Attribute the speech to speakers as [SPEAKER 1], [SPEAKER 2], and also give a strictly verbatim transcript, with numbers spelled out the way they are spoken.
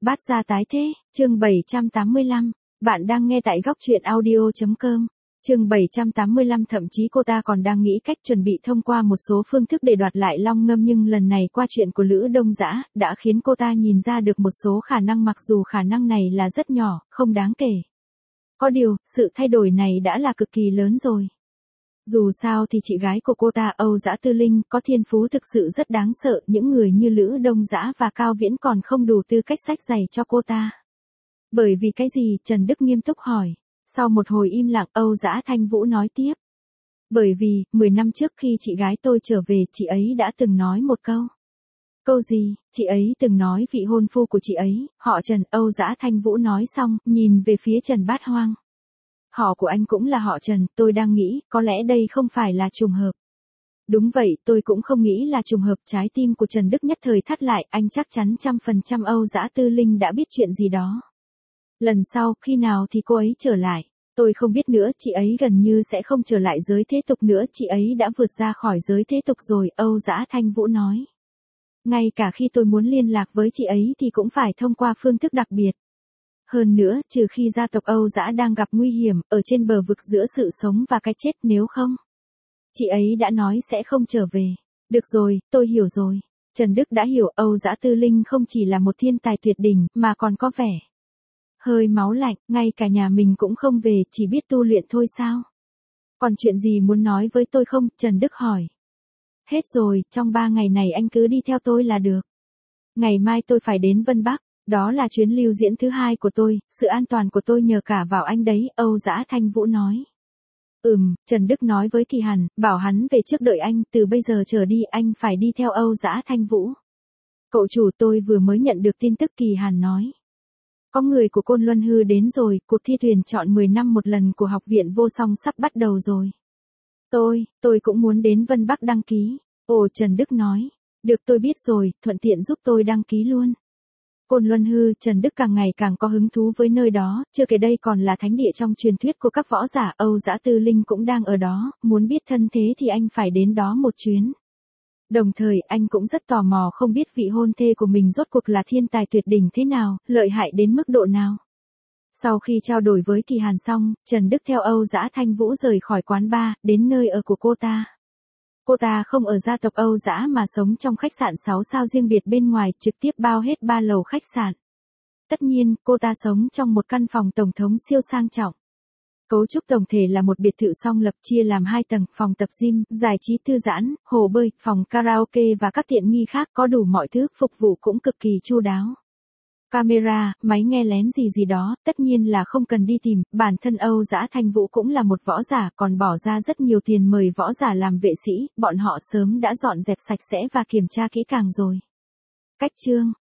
[SPEAKER 1] Bát gia tái thế, chương bảy trăm tám mươi lăm, bạn đang nghe tại góc truyện audio.com. Chương bảy trăm tám mươi lăm thậm chí cô ta còn đang nghĩ cách chuẩn bị thông qua một số phương thức để đoạt lại Long Ngâm, nhưng lần này qua chuyện của Lữ Đông Dã đã khiến cô ta nhìn ra được một số khả năng, mặc dù khả năng này là rất nhỏ, không đáng kể. Có điều, sự thay đổi này đã là cực kỳ lớn rồi. Dù sao thì chị gái của cô ta, Âu Dã Tư Linh, có thiên phú thực sự rất đáng sợ, những người như Lữ Đông Dã và Cao Viễn còn không đủ tư cách xách giày cho cô ta. Bởi vì cái gì? Trần Đức nghiêm túc hỏi. Sau một hồi im lặng, Âu Dã Thanh Vũ nói tiếp. Bởi vì, mười năm trước khi chị gái tôi trở về, chị ấy đã từng nói một câu. Câu gì? Chị ấy từng nói vị hôn phu của chị ấy, họ Trần. Âu Dã Thanh Vũ nói xong, nhìn về phía Trần Bát Hoang. Họ của anh cũng là họ Trần, tôi đang nghĩ, có lẽ đây không phải là trùng hợp. Đúng vậy, tôi cũng không nghĩ là trùng hợp. Trái tim của Trần Đức nhất thời thắt lại, anh chắc chắn trăm phần trăm Âu Dã Tư Linh đã biết chuyện gì đó. Lần sau, khi nào thì cô ấy trở lại? Tôi không biết nữa, chị ấy gần như sẽ không trở lại giới thế tục nữa, chị ấy đã vượt ra khỏi giới thế tục rồi, Âu Dã Thanh Vũ nói. Ngay cả khi tôi muốn liên lạc với chị ấy thì cũng phải thông qua phương thức đặc biệt. Hơn nữa, trừ khi gia tộc Âu Dã đang gặp nguy hiểm, ở trên bờ vực giữa sự sống và cái chết, nếu không. Chị ấy đã nói sẽ không trở về. Được rồi, tôi hiểu rồi. Trần Đức đã hiểu Âu Dã Tư Linh không chỉ là một thiên tài tuyệt đỉnh, mà còn có vẻ hơi máu lạnh, ngay cả nhà mình cũng không về, chỉ biết tu luyện thôi sao? Còn chuyện gì muốn nói với tôi không? Trần Đức hỏi. Hết rồi, trong ba ngày này anh cứ đi theo tôi là được. Ngày mai tôi phải đến Vân Bắc, đó là chuyến lưu diễn thứ hai của tôi, sự an toàn của tôi nhờ cả vào anh đấy, Âu Dã Thanh Vũ nói. Ừm, Trần Đức nói với Kỳ Hàn, bảo hắn về trước đợi anh, từ bây giờ trở đi anh phải đi theo Âu Dã Thanh Vũ. Cậu chủ, tôi vừa mới nhận được tin tức, Kỳ Hàn nói. Có người của Côn Luân Hư đến rồi, cuộc thi tuyển chọn mười năm một lần của Học viện Vô Song sắp bắt đầu rồi. Tôi, tôi cũng muốn đến Vân Bắc đăng ký. Ồ, Trần Đức nói. Được, tôi biết rồi, thuận tiện giúp tôi đăng ký luôn. Côn Luân Hư, Trần Đức càng ngày càng có hứng thú với nơi đó, chưa kể đây còn là thánh địa trong truyền thuyết của các võ giả. Âu Dã Tư Linh cũng đang ở đó, muốn biết thân thế thì anh phải đến đó một chuyến. Đồng thời, anh cũng rất tò mò không biết vị hôn thê của mình rốt cuộc là thiên tài tuyệt đỉnh thế nào, lợi hại đến mức độ nào. Sau khi trao đổi với Kỳ Hàn xong, Trần Đức theo Âu Dã Thanh Vũ rời khỏi quán bar, đến nơi ở của cô ta. Cô ta không ở gia tộc Âu Dã mà sống trong khách sạn sáu sao riêng biệt bên ngoài, trực tiếp bao hết ba lầu khách sạn. Tất nhiên, cô ta sống trong một căn phòng tổng thống siêu sang trọng. Cấu trúc tổng thể là một biệt thự song lập chia làm hai tầng, phòng tập gym, giải trí thư giãn, hồ bơi, phòng karaoke và các tiện nghi khác, có đủ mọi thứ, phục vụ cũng cực kỳ chu đáo. Camera, máy nghe lén gì gì đó, tất nhiên là không cần đi tìm, bản thân Âu Dã Thanh Vũ cũng là một võ giả, còn bỏ ra rất nhiều tiền mời võ giả làm vệ sĩ, bọn họ sớm đã dọn dẹp sạch sẽ và kiểm tra kỹ càng rồi. Cách chương